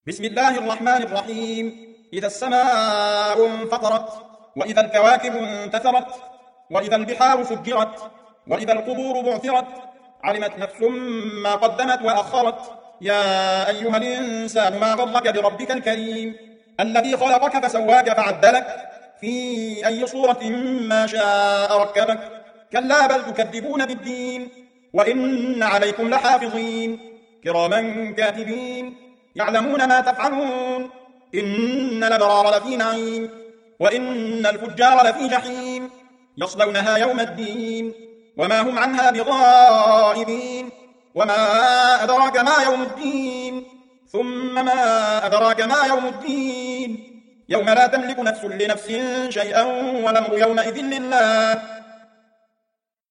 بسم الله الرحمن الرحيم. إذا السماء انفطرت، وإذا الكواكب انتثرت، وإذا البحار فجرت، وإذا القبور بعثرت، علمت نفس ما قدمت وأخرت. يا أيها الإنسان ما غرك بربك الكريم الذي خلقك فسواك فعدلك في أي صورة ما شاء ركبك. كلا بل تكذبون بالدين، وإن عليكم لحافظين كراما كاتبين يعلمون ما تفعلون. إن الأبرار لفي نعيم، وإن الفجار لفي جحيم، يصلونها يوم الدين وما هم عنها بغائبين. وما أدراك ما يوم الدين، ثم ما أدراك ما يوم الدين، يوم لا تملك نفس لنفس شيئا والأمر يومئذ لله.